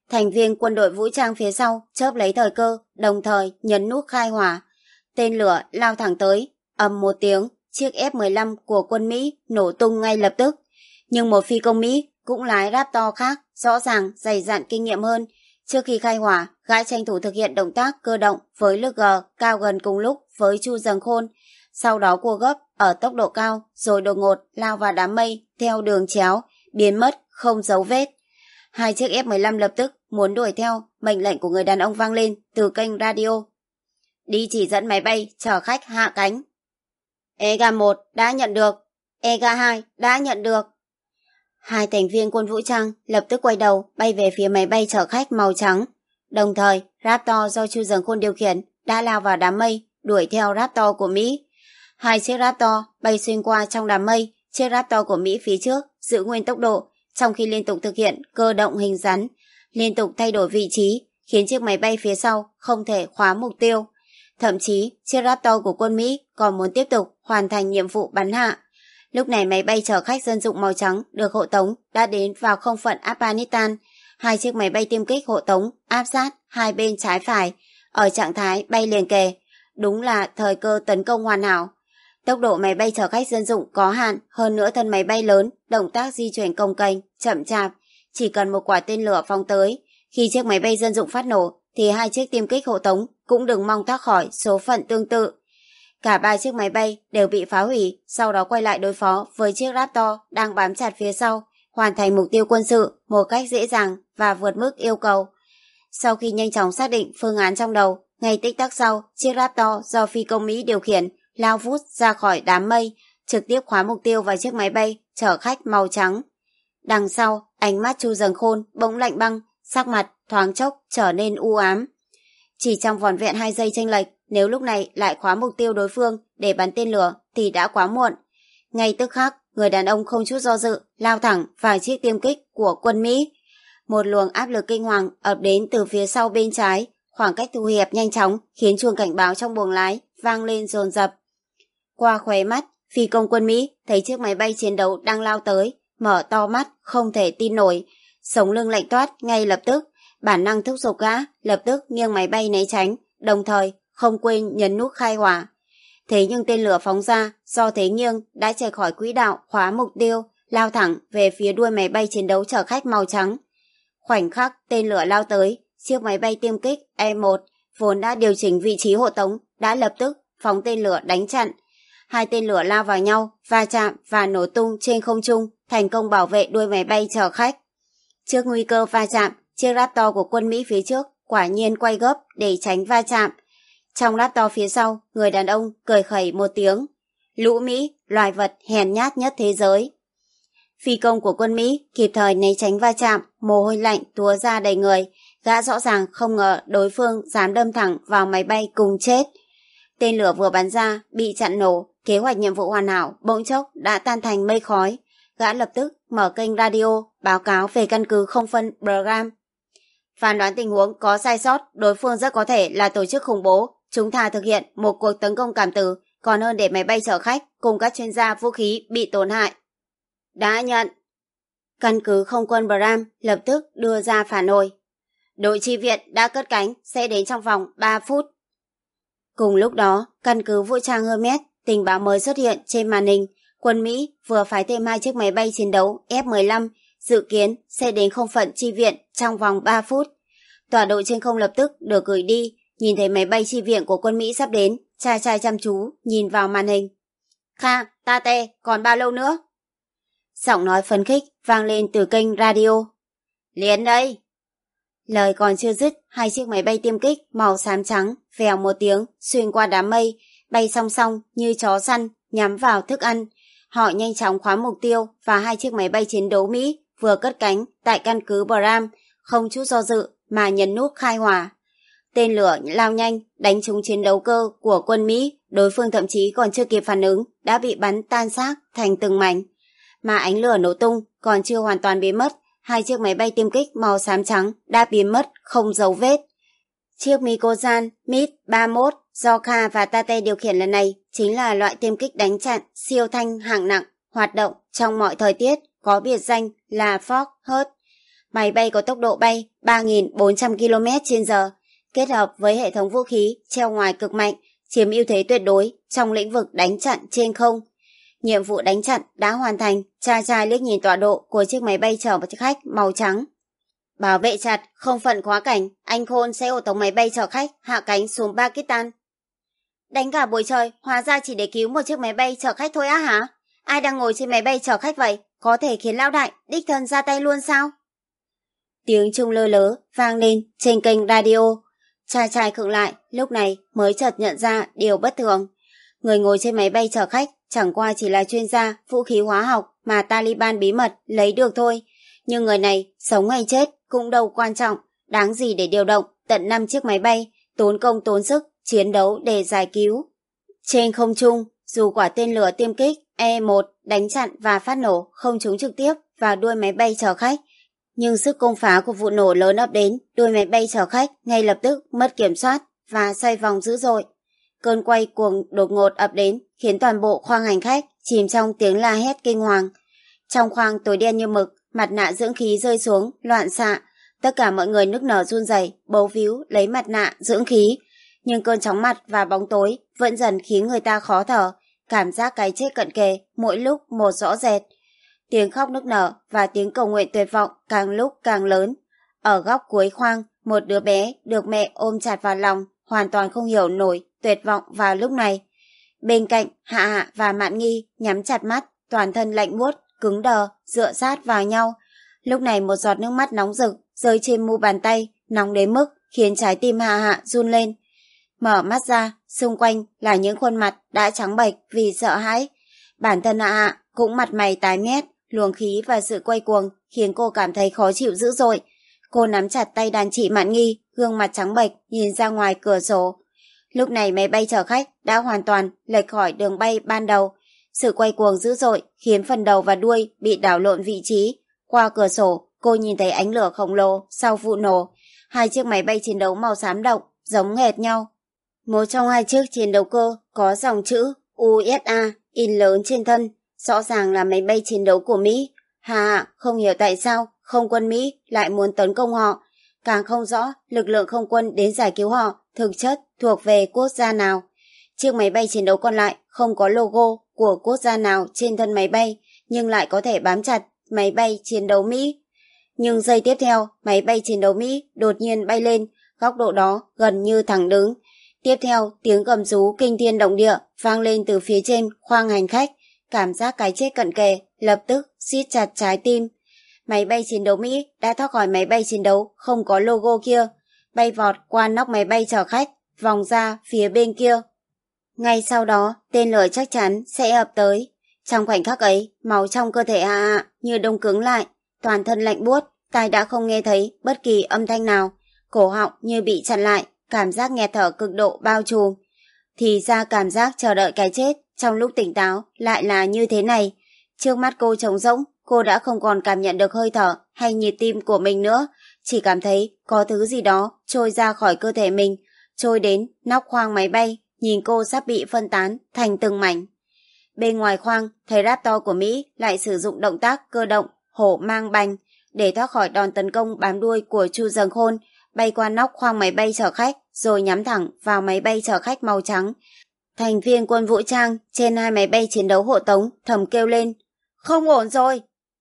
thành viên quân đội vũ trang phía sau chớp lấy thời cơ, đồng thời nhấn nút khai hỏa. Tên lửa lao thẳng tới, ầm một tiếng, chiếc F mười lăm của quân Mỹ nổ tung ngay lập tức. Nhưng một phi công Mỹ cũng lái Raptor khác, rõ ràng dày dặn kinh nghiệm hơn. Trước khi khai hỏa, gã tranh thủ thực hiện động tác cơ động với lực G cao gần cùng lúc với Chu Dần Khôn. Sau đó cua gấp ở tốc độ cao rồi đột ngột lao vào đám mây theo đường chéo, biến mất không dấu vết. Hai chiếc F mười lăm lập tức muốn đuổi theo, mệnh lệnh của người đàn ông vang lên từ kênh radio. Đi chỉ dẫn máy bay chở khách hạ cánh. e giê a một đã nhận được, e giê a hai đã nhận được. Hai thành viên quân vũ trang lập tức quay đầu bay về phía máy bay chở khách màu trắng. Đồng thời, Raptor do Chu Dần Khôn điều khiển đã lao vào đám mây, đuổi theo Raptor của Mỹ. Hai chiếc Raptor bay xuyên qua trong đám mây, chiếc Raptor của Mỹ phía trước giữ nguyên tốc độ, trong khi liên tục thực hiện cơ động hình rắn, liên tục thay đổi vị trí, khiến chiếc máy bay phía sau không thể khóa mục tiêu. Thậm chí, chiếc Raptor của quân Mỹ còn muốn tiếp tục hoàn thành nhiệm vụ bắn hạ. Lúc này máy bay chở khách dân dụng màu trắng được hộ tống đã đến vào không phận Afghanistan. Hai chiếc máy bay tiêm kích hộ tống áp sát hai bên trái phải, ở trạng thái bay liền kề. Đúng là thời cơ tấn công hoàn hảo. Tốc độ máy bay chở khách dân dụng có hạn, hơn nữa thân máy bay lớn, động tác di chuyển cồng kềnh, chậm chạp, chỉ cần một quả tên lửa phóng tới. Khi chiếc máy bay dân dụng phát nổ, thì hai chiếc tiêm kích hộ tống cũng đừng mong thoát khỏi số phận tương tự. Cả ba chiếc máy bay đều bị phá hủy, sau đó quay lại đối phó với chiếc Raptor đang bám chặt phía sau, hoàn thành mục tiêu quân sự một cách dễ dàng và vượt mức yêu cầu. Sau khi nhanh chóng xác định phương án trong đầu, ngay tích tắc sau, chiếc Raptor do phi công Mỹ điều khiển lao vút ra khỏi đám mây, trực tiếp khóa mục tiêu vào chiếc máy bay chở khách màu trắng. Đằng sau, ánh mắt Chu Dần Khôn bỗng lạnh băng, sắc mặt thoáng chốc trở nên u ám. Chỉ trong vỏn vẹn hai giây chênh lệch, nếu lúc này lại khóa mục tiêu đối phương để bắn tên lửa thì đã quá muộn. Ngay tức khắc, người đàn ông không chút do dự lao thẳng vào chiếc tiêm kích của quân Mỹ. Một luồng áp lực kinh hoàng ập đến từ phía sau bên trái, khoảng cách thu hẹp nhanh chóng khiến chuông cảnh báo trong buồng lái vang lên dồn dập. Qua khóe mắt, phi công quân Mỹ thấy chiếc máy bay chiến đấu đang lao tới, mở to mắt không thể tin nổi, sống lưng lạnh toát ngay lập tức. Bản năng thúc giục gã lập tức nghiêng máy bay né tránh, đồng thời không quên nhấn nút khai hỏa. Thế nhưng tên lửa phóng ra do thế nghiêng đã chạy khỏi quỹ đạo khóa mục tiêu, lao thẳng về phía đuôi máy bay chiến đấu chở khách màu trắng. Khoảnh khắc tên lửa lao tới, chiếc máy bay tiêm kích E một vốn đã điều chỉnh vị trí hộ tống đã lập tức phóng tên lửa đánh chặn. Hai tên lửa lao vào nhau, va chạm và nổ tung trên không trung, thành công bảo vệ đuôi máy bay chở khách. Trước nguy cơ va chạm, chiếc Raptor của quân Mỹ phía trước quả nhiên quay gấp để tránh va chạm. Trong Raptor phía sau, người đàn ông cười khẩy một tiếng. Lũ Mỹ, loài vật hèn nhát nhất thế giới. Phi công của quân Mỹ kịp thời né tránh va chạm, mồ hôi lạnh túa ra đầy người. Gã rõ ràng không ngờ đối phương dám đâm thẳng vào máy bay cùng chết. Tên lửa vừa bắn ra, bị chặn nổ, kế hoạch nhiệm vụ hoàn hảo bỗng chốc đã tan thành mây khói. Gã lập tức mở kênh radio, báo cáo về căn cứ không phân Bagram. Phán đoán tình huống có sai sót, đối phương rất có thể là tổ chức khủng bố. Chúng ta thực hiện một cuộc tấn công cảm tử, còn hơn để máy bay chở khách cùng các chuyên gia vũ khí bị tổn hại. Đã nhận. Căn cứ không quân Bram lập tức đưa ra phản hồi. Đội chi viện đã cất cánh, sẽ đến trong vòng ba phút. Cùng lúc đó, căn cứ vũ trang Hermes, tình báo mới xuất hiện trên màn hình. Quân Mỹ vừa phái thêm hai chiếc máy bay chiến đấu F mười lăm, dự kiến sẽ đến không phận chi viện trong vòng ba phút. Tọa đội trên không lập tức được gửi đi, nhìn thấy máy bay chi viện của quân Mỹ sắp đến, trai trai chăm chú nhìn vào màn hình. Kha, Tate, còn bao lâu nữa? Giọng nói phấn khích vang lên từ kênh radio. Liền đây! Lời còn chưa dứt, hai chiếc máy bay tiêm kích màu xám trắng vèo một tiếng xuyên qua đám mây, bay song song như chó săn nhắm vào thức ăn. Họ nhanh chóng khóa mục tiêu và hai chiếc máy bay chiến đấu Mỹ vừa cất cánh tại căn cứ Bram, không chút do dự mà nhấn nút khai hỏa. Tên lửa lao nhanh đánh trúng chiến đấu cơ của quân Mỹ, đối phương thậm chí còn chưa kịp phản ứng đã bị bắn tan xác thành từng mảnh. Mà ánh lửa nổ tung còn chưa hoàn toàn biến mất, hai chiếc máy bay tiêm kích màu xám trắng đã biến mất không dấu vết. Chiếc Mikozan MiG ba mươi mốt do Kha và Tate điều khiển lần này chính là loại tiêm kích đánh chặn siêu thanh hạng nặng, hoạt động trong mọi thời tiết, có biệt danh là Fox Hurt. Máy bay có tốc độ bay ba nghìn bốn trăm ki lô mét trên giờ, kết hợp với hệ thống vũ khí treo ngoài cực mạnh, chiếm ưu thế tuyệt đối trong lĩnh vực đánh chặn trên không. Nhiệm vụ đánh chặn đã hoàn thành, trai trai liếc nhìn tọa độ của chiếc máy bay chở khách màu trắng. Bảo vệ chặt, không phận quá cảnh, anh Khôn sẽ hộ tống máy bay chở khách hạ cánh xuống Pakistan. Đánh cả buổi trời, hóa ra chỉ để cứu một chiếc máy bay chở khách thôi á hả? Ai đang ngồi trên máy bay chở khách vậy? Có thể khiến lão đại đích thân ra tay luôn sao? Tiếng chuông lơ lớ vang lên trên kênh radio. Trai trai khựng lại, lúc này mới chợt nhận ra điều bất thường. Người ngồi trên máy bay chở khách chẳng qua chỉ là chuyên gia vũ khí hóa học mà Taliban bí mật lấy được thôi. Nhưng người này sống hay chết cũng đâu quan trọng, đáng gì để điều động tận năm chiếc máy bay, tốn công tốn sức, chiến đấu để giải cứu. Trên không trung, dù quả tên lửa tiêm kích E một đánh chặn và phát nổ không trúng trực tiếp vào đuôi máy bay chở khách, nhưng sức công phá của vụ nổ lớn ập đến, đuôi máy bay chở khách ngay lập tức mất kiểm soát và xoay vòng dữ dội. Cơn quay cuồng đột ngột ập đến khiến toàn bộ khoang hành khách chìm trong tiếng la hét kinh hoàng. Trong khoang tối đen như mực, mặt nạ dưỡng khí rơi xuống, loạn xạ. Tất cả mọi người nức nở run rẩy, bấu víu lấy mặt nạ dưỡng khí. Nhưng cơn chóng mặt và bóng tối vẫn dần khiến người ta khó thở, cảm giác cái chết cận kề mỗi lúc một rõ rệt. Tiếng khóc nức nở và tiếng cầu nguyện tuyệt vọng càng lúc càng lớn. Ở góc cuối khoang, một đứa bé được mẹ ôm chặt vào lòng, hoàn toàn không hiểu nổi tuyệt vọng vào lúc này. Bên cạnh, Hạ Hạ và Mạn Nghi nhắm chặt mắt, toàn thân lạnh buốt, cứng đờ, dựa sát vào nhau. Lúc này một giọt nước mắt nóng rực rơi trên mu bàn tay, nóng đến mức khiến trái tim Hạ Hạ run lên. Mở mắt ra, xung quanh là những khuôn mặt đã trắng bệch vì sợ hãi. Bản thân Hạ Hạ cũng mặt mày tái mét, luồng khí và sự quay cuồng khiến cô cảm thấy khó chịu dữ dội. Cô nắm chặt tay đàn chị Mạn Nghi, gương mặt trắng bệch nhìn ra ngoài cửa sổ. Lúc này máy bay chở khách đã hoàn toàn lệch khỏi đường bay ban đầu. Sự quay cuồng dữ dội khiến phần đầu và đuôi bị đảo lộn vị trí. Qua cửa sổ, cô nhìn thấy ánh lửa khổng lồ sau vụ nổ. Hai chiếc máy bay chiến đấu màu xám đậm giống hệt nhau. Một trong hai chiếc chiến đấu cơ có dòng chữ u ét a in lớn trên thân, rõ ràng là máy bay chiến đấu của Mỹ. Hà không hiểu tại sao không quân Mỹ lại muốn tấn công họ, càng không rõ lực lượng không quân đến giải cứu họ thực chất thuộc về quốc gia nào. Chiếc máy bay chiến đấu còn lại không có logo của quốc gia nào trên thân máy bay, nhưng lại có thể bám chặt máy bay chiến đấu Mỹ. Nhưng giây tiếp theo, máy bay chiến đấu Mỹ đột nhiên bay lên, góc độ đó gần như thẳng đứng. Tiếp theo, tiếng gầm rú kinh thiên động địa vang lên từ phía trên khoang hành khách. Cảm giác cái chết cận kề lập tức siết chặt trái tim. Máy bay chiến đấu Mỹ đã thoát khỏi máy bay chiến đấu không có logo kia, bay vọt qua nóc máy bay chở khách, vòng ra phía bên kia. Ngay sau đó, tên lửa chắc chắn sẽ ập tới. Trong khoảnh khắc ấy, máu trong cơ thể Hạ Hạ như đông cứng lại, toàn thân lạnh buốt, tai đã không nghe thấy bất kỳ âm thanh nào, cổ họng như bị chặn lại, cảm giác nghẹt thở cực độ bao trùm. Thì ra cảm giác chờ đợi cái chết trong lúc tỉnh táo lại là như thế này. Trước mắt cô trống rỗng, cô đã không còn cảm nhận được hơi thở hay nhịp tim của mình nữa, chỉ cảm thấy có thứ gì đó trôi ra khỏi cơ thể mình, trôi đến nóc khoang máy bay, nhìn cô sắp bị phân tán thành từng mảnh. Bên ngoài khoang, thấy Raptor của Mỹ lại sử dụng động tác cơ động hổ mang bành để thoát khỏi đòn tấn công bám đuôi của Chu Dâng Khôn, bay qua nóc khoang máy bay chở khách rồi nhắm thẳng vào máy bay chở khách màu trắng. Thành viên quân vũ trang trên hai máy bay chiến đấu hộ tống thầm kêu lên, không ổn rồi.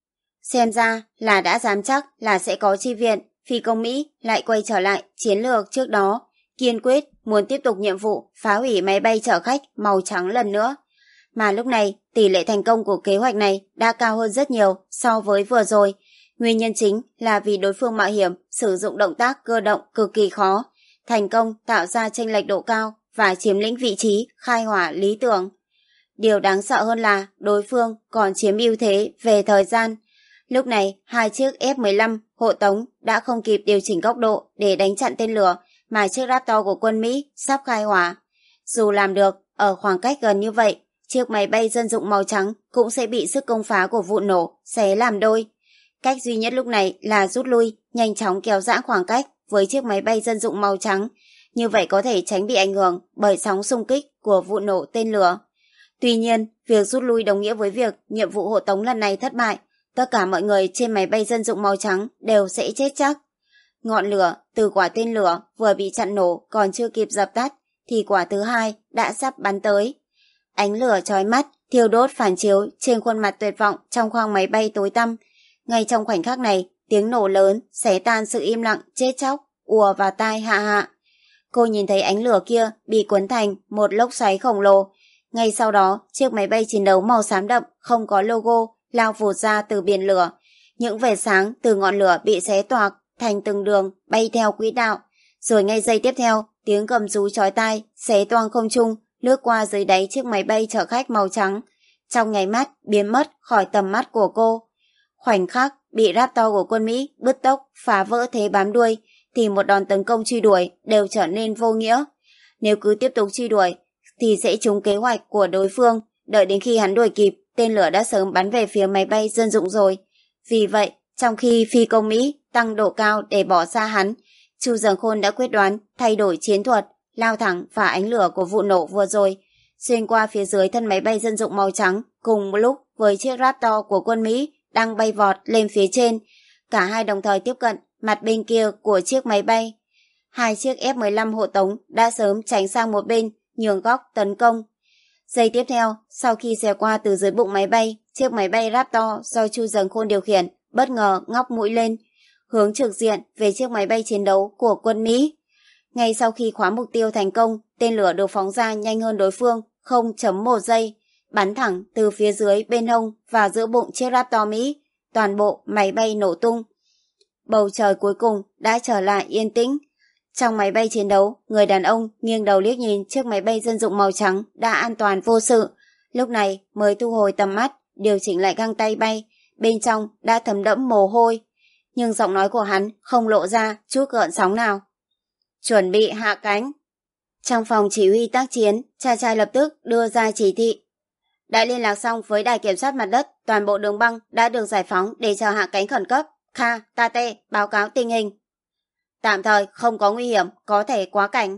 Xem ra là đã dám chắc là sẽ có chi viện, phi công Mỹ lại quay trở lại chiến lược trước đó, kiên quyết muốn tiếp tục nhiệm vụ phá hủy máy bay chở khách màu trắng lần nữa. Mà lúc này, tỷ lệ thành công của kế hoạch này đã cao hơn rất nhiều so với vừa rồi. Nguyên nhân chính là vì đối phương mạo hiểm sử dụng động tác cơ động cực kỳ khó, thành công tạo ra chênh lệch độ cao và chiếm lĩnh vị trí khai hỏa lý tưởng. Điều đáng sợ hơn là đối phương còn chiếm ưu thế về thời gian. Lúc này, hai chiếc F mười lăm hộ tống đã không kịp điều chỉnh góc độ để đánh chặn tên lửa mà chiếc Raptor của quân Mỹ sắp khai hỏa. Dù làm được, ở khoảng cách gần như vậy, chiếc máy bay dân dụng màu trắng cũng sẽ bị sức công phá của vụ nổ xé làm đôi. Cách duy nhất lúc này là rút lui, nhanh chóng kéo giãn khoảng cách với chiếc máy bay dân dụng màu trắng. Như vậy có thể tránh bị ảnh hưởng bởi sóng xung kích của vụ nổ tên lửa. Tuy nhiên, việc rút lui đồng nghĩa với việc nhiệm vụ hộ tống lần này thất bại. tất cả mọi người trên máy bay dân dụng màu trắng đều sẽ chết chắc. Ngọn lửa từ quả tên lửa vừa bị chặn nổ còn chưa kịp dập tắt thì quả thứ hai đã sắp bắn tới. Ánh lửa chói mắt thiêu đốt phản chiếu trên khuôn mặt tuyệt vọng trong khoang máy bay tối tăm. Ngay trong khoảnh khắc này, tiếng nổ lớn xé tan sự im lặng chết chóc ùa vào tai Hạ Hạ. Cô nhìn thấy ánh lửa kia bị cuốn thành một lốc xoáy khổng lồ. Ngay sau đó, chiếc máy bay chiến đấu màu xám đậm không có logo lao vụt ra từ biển lửa. Những vệt sáng từ ngọn lửa bị xé toạc thành từng đường bay theo quỹ đạo. Rồi ngay giây tiếp theo, tiếng gầm rú chói tai xé toang không trung lướt qua dưới đáy chiếc máy bay chở khách màu trắng, trong nháy mắt biến mất khỏi tầm mắt của cô. Khoảnh khắc bị Raptor của quân Mỹ bứt tốc phá vỡ thế bám đuôi thì một đòn tấn công truy đuổi đều trở nên vô nghĩa. Nếu cứ tiếp tục truy đuổi thì sẽ trúng kế hoạch của đối phương. Đợi đến khi hắn đuổi kịp, tên lửa đã sớm bắn về phía máy bay dân dụng rồi. Vì vậy, trong khi phi công Mỹ tăng độ cao để bỏ xa hắn, Chu Dần Khôn đã quyết đoán thay đổi chiến thuật, lao thẳng vào ánh lửa của vụ nổ vừa rồi, xuyên qua phía dưới thân máy bay dân dụng màu trắng cùng một lúc với chiếc Raptor của quân Mỹ đang bay vọt lên phía trên. Cả hai đồng thời tiếp cận mặt bên kia của chiếc máy bay. Hai chiếc F mười lăm hộ tống đã sớm tránh sang một bên, nhường góc tấn công. Giây tiếp theo, sau khi xẹt qua từ dưới bụng máy bay, chiếc máy bay Raptor do Chu Dần Khôn điều khiển bất ngờ ngóc mũi lên, hướng trực diện về chiếc máy bay chiến đấu của quân Mỹ. Ngay sau khi khóa mục tiêu thành công, tên lửa được phóng ra nhanh hơn đối phương không phẩy một giây, bắn thẳng từ phía dưới bên hông vào giữa bụng chiếc Raptor Mỹ. Toàn bộ máy bay nổ tung. Bầu trời cuối cùng đã trở lại yên tĩnh. Trong máy bay chiến đấu, người đàn ông nghiêng đầu liếc nhìn chiếc máy bay dân dụng màu trắng đã an toàn vô sự. Lúc này mới thu hồi tầm mắt, điều chỉnh lại găng tay bay. Bên trong đã thấm đẫm mồ hôi. Nhưng giọng nói của hắn không lộ ra chút gợn sóng nào. Chuẩn bị hạ cánh. Trong phòng chỉ huy tác chiến, cha trai lập tức đưa ra chỉ thị. Đã liên lạc xong với đài kiểm soát mặt đất, toàn bộ đường băng đã được giải phóng để chờ hạ cánh khẩn cấp. Kha, Tate, báo cáo tình hình. Tạm thời không có nguy hiểm, có thể quá cảnh.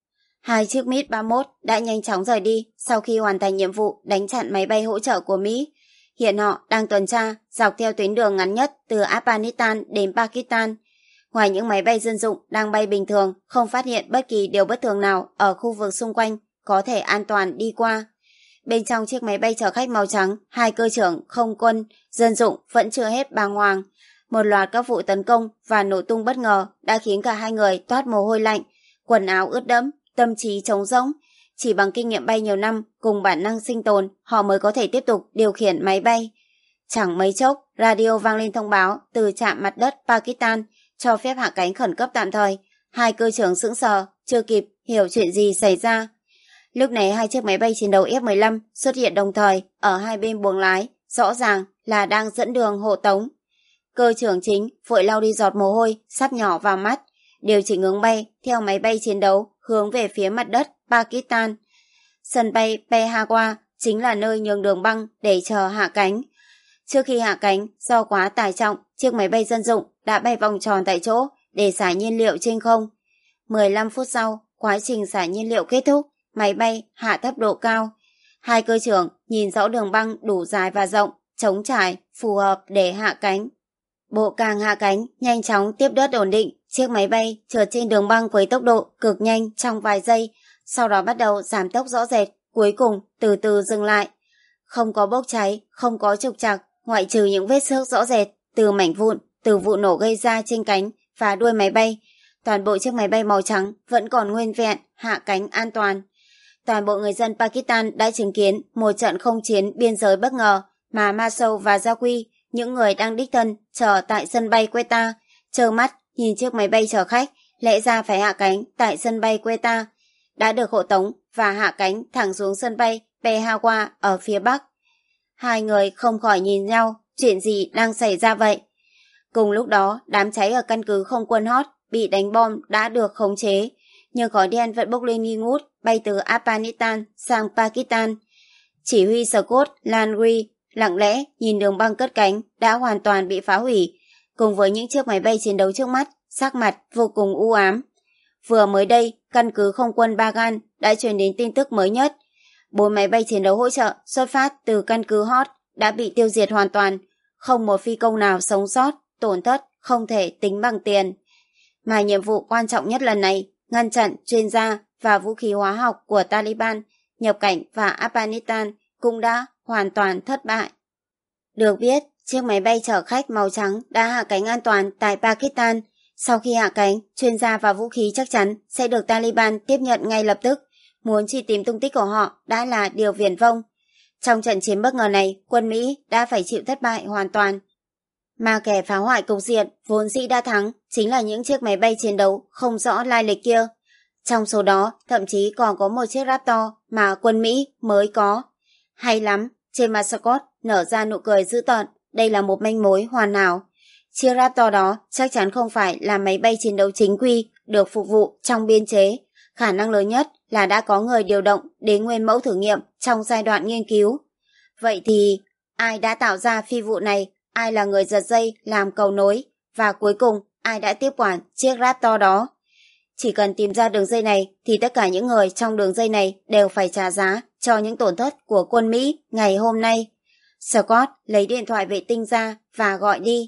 Hai chiếc MiG ba mươi mốt đã nhanh chóng rời đi sau khi hoàn thành nhiệm vụ đánh chặn máy bay hỗ trợ của Mỹ. Hiện họ đang tuần tra dọc theo tuyến đường ngắn nhất từ Afghanistan đến Pakistan. Ngoài những máy bay dân dụng đang bay bình thường, không phát hiện bất kỳ điều bất thường nào ở khu vực xung quanh, có thể an toàn đi qua. Bên trong chiếc máy bay chở khách màu trắng, hai cơ trưởng không quân, dân dụng vẫn chưa hết bàng hoàng. Một loạt các vụ tấn công và nổ tung bất ngờ đã khiến cả hai người toát mồ hôi lạnh, quần áo ướt đẫm, tâm trí trống rỗng. Chỉ bằng kinh nghiệm bay nhiều năm cùng bản năng sinh tồn, họ mới có thể tiếp tục điều khiển máy bay. Chẳng mấy chốc, radio vang lên thông báo từ trạm mặt đất Pakistan cho phép hạ cánh khẩn cấp tạm thời. Hai cơ trưởng sững sờ, chưa kịp hiểu chuyện gì xảy ra. Lúc này hai chiếc máy bay chiến đấu F mười lăm xuất hiện đồng thời ở hai bên buồng lái, rõ ràng là đang dẫn đường hộ tống. Cơ trưởng chính vội lau đi giọt mồ hôi sắp nhỏ vào mắt, điều chỉnh hướng bay theo máy bay chiến đấu hướng về phía mặt đất Pakistan. Sân bay Pehawa chính là nơi nhường đường băng để chờ hạ cánh. Trước khi hạ cánh, do quá tải trọng, chiếc máy bay dân dụng đã bay vòng tròn tại chỗ để xả nhiên liệu trên không. mười lăm phút sau, quá trình xả nhiên liệu kết thúc, máy bay hạ thấp độ cao. Hai cơ trưởng nhìn rõ đường băng đủ dài và rộng, trống trải, phù hợp để hạ cánh. Bộ càng hạ cánh, nhanh chóng tiếp đất ổn định, chiếc máy bay trượt trên đường băng với tốc độ cực nhanh trong vài giây, sau đó bắt đầu giảm tốc rõ rệt, cuối cùng từ từ dừng lại. Không có bốc cháy, không có trục trặc, ngoại trừ những vết xước rõ rệt từ mảnh vụn, từ vụ nổ gây ra trên cánh và đuôi máy bay. Toàn bộ chiếc máy bay màu trắng vẫn còn nguyên vẹn, hạ cánh an toàn. Toàn bộ người dân Pakistan đã chứng kiến một trận không chiến biên giới bất ngờ mà Masoud và Zawi, những người đang đích thân chờ tại sân bay Quetta, trơ mắt nhìn chiếc máy bay chở khách lẽ ra phải hạ cánh tại sân bay Quetta, đã được hộ tống và hạ cánh thẳng xuống sân bay Pehawa ở phía bắc. Hai người không khỏi nhìn nhau, chuyện gì đang xảy ra vậy? Cùng lúc đó, đám cháy ở căn cứ không quân Hot bị đánh bom đã được khống chế, nhưng khói đen vẫn bốc lên nghi ngút bay từ Afghanistan sang Pakistan. Chỉ huy Scott Landry lặng lẽ nhìn đường băng cất cánh đã hoàn toàn bị phá hủy, cùng với những chiếc máy bay chiến đấu trước mắt, sắc mặt vô cùng u ám. Vừa mới đây, căn cứ không quân Bagan đã truyền đến tin tức mới nhất. Bốn máy bay chiến đấu hỗ trợ xuất phát từ căn cứ Hot đã bị tiêu diệt hoàn toàn, không một phi công nào sống sót, tổn thất không thể tính bằng tiền. Mà nhiệm vụ quan trọng nhất lần này, ngăn chặn chuyên gia và vũ khí hóa học của Taliban nhập cảnh vào Afghanistan cũng đã hoàn toàn thất bại. Được biết, chiếc máy bay chở khách màu trắng đã hạ cánh an toàn tại Pakistan. Sau khi hạ cánh, chuyên gia và vũ khí chắc chắn sẽ được Taliban tiếp nhận ngay lập tức. Muốn truy tìm tung tích của họ đã là điều viển vông. Trong trận chiến bất ngờ này, quân Mỹ đã phải chịu thất bại hoàn toàn. Mà kẻ phá hoại cục diện vốn dĩ đã thắng chính là những chiếc máy bay chiến đấu không rõ lai lịch kia. Trong số đó, thậm chí còn có một chiếc Raptor mà quân Mỹ mới có. Hay lắm, trên mặt Scott nở ra nụ cười dữ tợn, đây là một manh mối hoàn hảo. Chiếc Raptor đó chắc chắn không phải là máy bay chiến đấu chính quy được phục vụ trong biên chế. Khả năng lớn nhất là đã có người điều động đến nguyên mẫu thử nghiệm trong giai đoạn nghiên cứu. Vậy thì, ai đã tạo ra phi vụ này? Ai là người giật dây làm cầu nối? Và cuối cùng, ai đã tiếp quản chiếc Raptor đó? Chỉ cần tìm ra đường dây này thì tất cả những người trong đường dây này đều phải trả giá cho những tổn thất của quân Mỹ ngày hôm nay. Scott lấy điện thoại vệ tinh ra và gọi đi.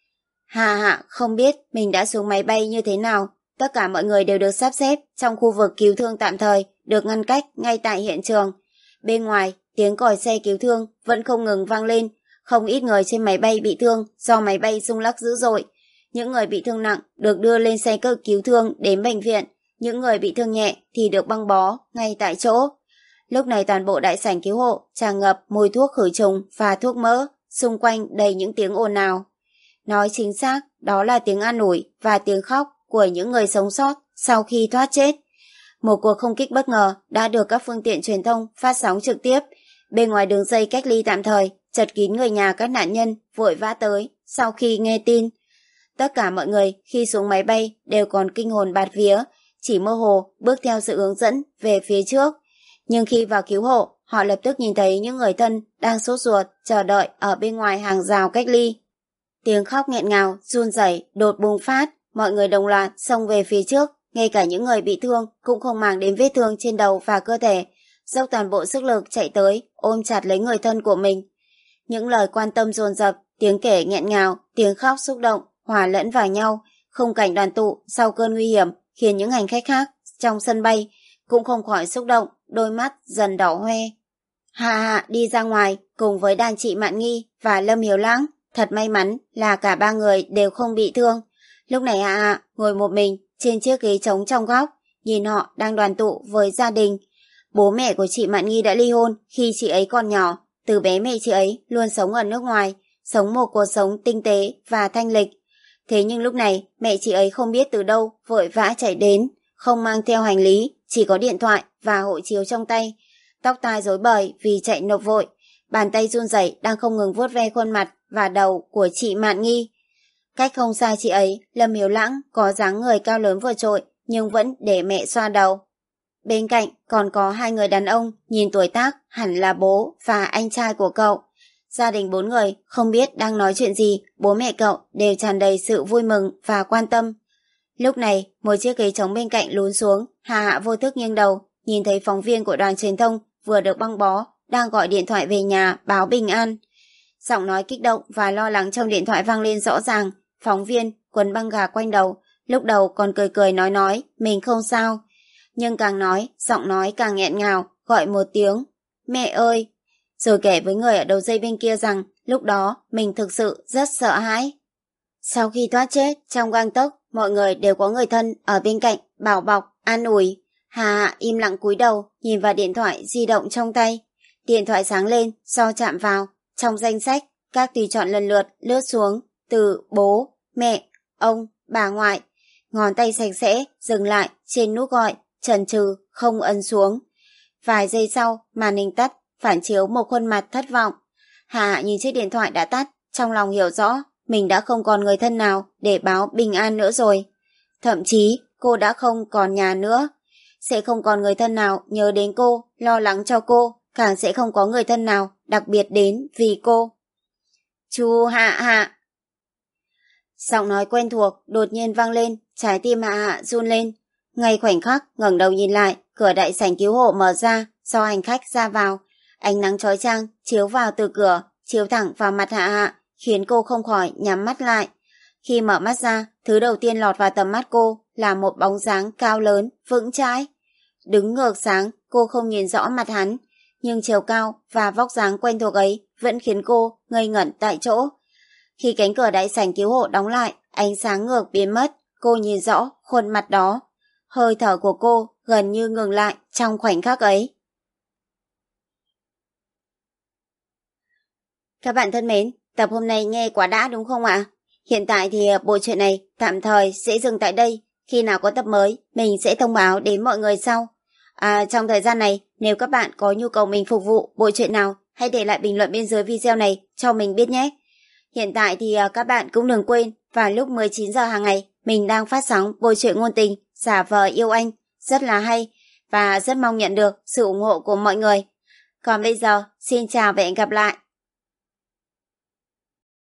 Hạ hạ không biết mình đã xuống máy bay như thế nào. Tất cả mọi người đều được sắp xếp trong khu vực cứu thương tạm thời, được ngăn cách ngay tại hiện trường. Bên ngoài, tiếng còi xe cứu thương vẫn không ngừng vang lên. Không ít người trên máy bay bị thương do máy bay rung lắc dữ dội. Những người bị thương nặng được đưa lên xe cấp cứu thương đến bệnh viện. Những người bị thương nhẹ thì được băng bó ngay tại chỗ. Lúc này toàn bộ đại sảnh cứu hộ tràn ngập mùi thuốc khử trùng và thuốc mỡ, xung quanh đầy những tiếng ồn ào. Nói chính xác, đó là tiếng an ủi và tiếng khóc của những người sống sót sau khi thoát chết. Một cuộc không kích bất ngờ đã được các phương tiện truyền thông phát sóng trực tiếp. Bên ngoài đường dây cách ly tạm thời, chật kín người nhà các nạn nhân vội vã tới sau khi nghe tin. Tất cả mọi người khi xuống máy bay đều còn kinh hồn bạt vía, chỉ mơ hồ bước theo sự hướng dẫn về phía trước. Nhưng khi vào cứu hộ, họ lập tức nhìn thấy những người thân đang sốt ruột chờ đợi ở bên ngoài hàng rào cách ly. Tiếng khóc nghẹn ngào, run rẩy đột bùng phát, mọi người đồng loạt xông về phía trước, ngay cả những người bị thương cũng không màng đến vết thương trên đầu và cơ thể, dốc toàn bộ sức lực chạy tới, ôm chặt lấy người thân của mình. Những lời quan tâm dồn dập, tiếng kể nghẹn ngào, tiếng khóc xúc động, hòa lẫn vào nhau, khung cảnh đoàn tụ sau cơn nguy hiểm khiến những hành khách khác trong sân bay cũng không khỏi xúc động, đôi mắt dần đỏ hoe. Hạ Hạ đi ra ngoài cùng với đàn chị Mạn Nghi và Lâm Hiếu Lãng. Thật may mắn là cả ba người đều không bị thương. Lúc này Hạ Hạ ngồi một mình trên chiếc ghế trống trong góc, nhìn họ đang đoàn tụ với gia đình. Bố mẹ của chị Mạn Nghi đã ly hôn khi chị ấy còn nhỏ. Từ bé mẹ chị ấy luôn sống ở nước ngoài, sống một cuộc sống tinh tế và thanh lịch. Thế nhưng lúc này mẹ chị ấy không biết từ đâu vội vã chạy đến, không mang theo hành lý, chỉ có điện thoại và hộ chiếu trong tay. Tóc tai rối bời vì chạy nộp vội, bàn tay run rẩy đang không ngừng vuốt ve khuôn mặt và đầu của chị Mạn Nghi. Cách không xa chị ấy, Lâm Hiếu Lãng có dáng người cao lớn vượt trội nhưng vẫn để mẹ xoa đầu. Bên cạnh còn có hai người đàn ông nhìn tuổi tác hẳn là bố và anh trai của cậu. Gia đình bốn người không biết đang nói chuyện gì, bố mẹ cậu đều tràn đầy sự vui mừng và quan tâm. Lúc này, một chiếc ghế trống bên cạnh lún xuống, Hạ Hạ vô thức nghiêng đầu, nhìn thấy phóng viên của đoàn truyền thông vừa được băng bó, đang gọi điện thoại về nhà báo bình an. Giọng nói kích động và lo lắng trong điện thoại vang lên rõ ràng, phóng viên quấn băng gạc quanh đầu, lúc đầu còn cười cười nói nói, mình không sao. Nhưng càng nói, giọng nói càng nghẹn ngào, gọi một tiếng, mẹ ơi. Rồi kể với người ở đầu dây bên kia rằng, lúc đó mình thực sự rất sợ hãi. Sau khi thoát chết, trong gang tấc, mọi người đều có người thân ở bên cạnh, bảo bọc, an ủi. Hà Hạ im lặng cúi đầu, nhìn vào điện thoại di động trong tay. Điện thoại sáng lên, do chạm vào. Trong danh sách, các tùy chọn lần lượt lướt xuống, từ bố, mẹ, ông, bà ngoại. Ngón tay sạch sẽ, dừng lại trên nút gọi, chần chừ, không ấn xuống. Vài giây sau, màn hình tắt, phản chiếu một khuôn mặt thất vọng. Hà Hạ nhìn chiếc điện thoại đã tắt, trong lòng hiểu rõ, mình đã không còn người thân nào để báo bình an nữa rồi. Thậm chí, cô đã không còn nhà nữa. Sẽ không còn người thân nào nhớ đến cô, lo lắng cho cô, càng sẽ không có người thân nào đặc biệt đến vì cô. Chú Hạ Hạ. Giọng nói quen thuộc đột nhiên vang lên, trái tim Hạ Hạ run lên. Ngay khoảnh khắc ngẩng đầu nhìn lại, cửa đại sảnh cứu hộ mở ra, do hành khách ra vào. Ánh nắng chói chang chiếu vào từ cửa, chiếu thẳng vào mặt Hạ Hạ, khiến cô không khỏi nhắm mắt lại. Khi mở mắt ra, thứ đầu tiên lọt vào tầm mắt cô là một bóng dáng cao lớn, vững chãi. Đứng ngược sáng, cô không nhìn rõ mặt hắn, nhưng chiều cao và vóc dáng quen thuộc ấy vẫn khiến cô ngây ngẩn tại chỗ. Khi cánh cửa đại sảnh cứu hộ đóng lại, ánh sáng ngược biến mất, cô nhìn rõ khuôn mặt đó. Hơi thở của cô gần như ngừng lại trong khoảnh khắc ấy. Các bạn thân mến, tập hôm nay nghe quá đã đúng không ạ? Hiện tại thì bộ truyện này tạm thời sẽ dừng tại đây. Khi nào có tập mới, mình sẽ thông báo đến mọi người sau. À, trong thời gian này, nếu các bạn có nhu cầu mình phục vụ bộ truyện nào, hãy để lại bình luận bên dưới video này cho mình biết nhé. Hiện tại thì các bạn cũng đừng quên, vào lúc mười chín giờ hàng ngày, mình đang phát sóng bộ truyện ngôn tình Giả vờ yêu anh, rất là hay và rất mong nhận được sự ủng hộ của mọi người. Còn bây giờ, xin chào và hẹn gặp lại.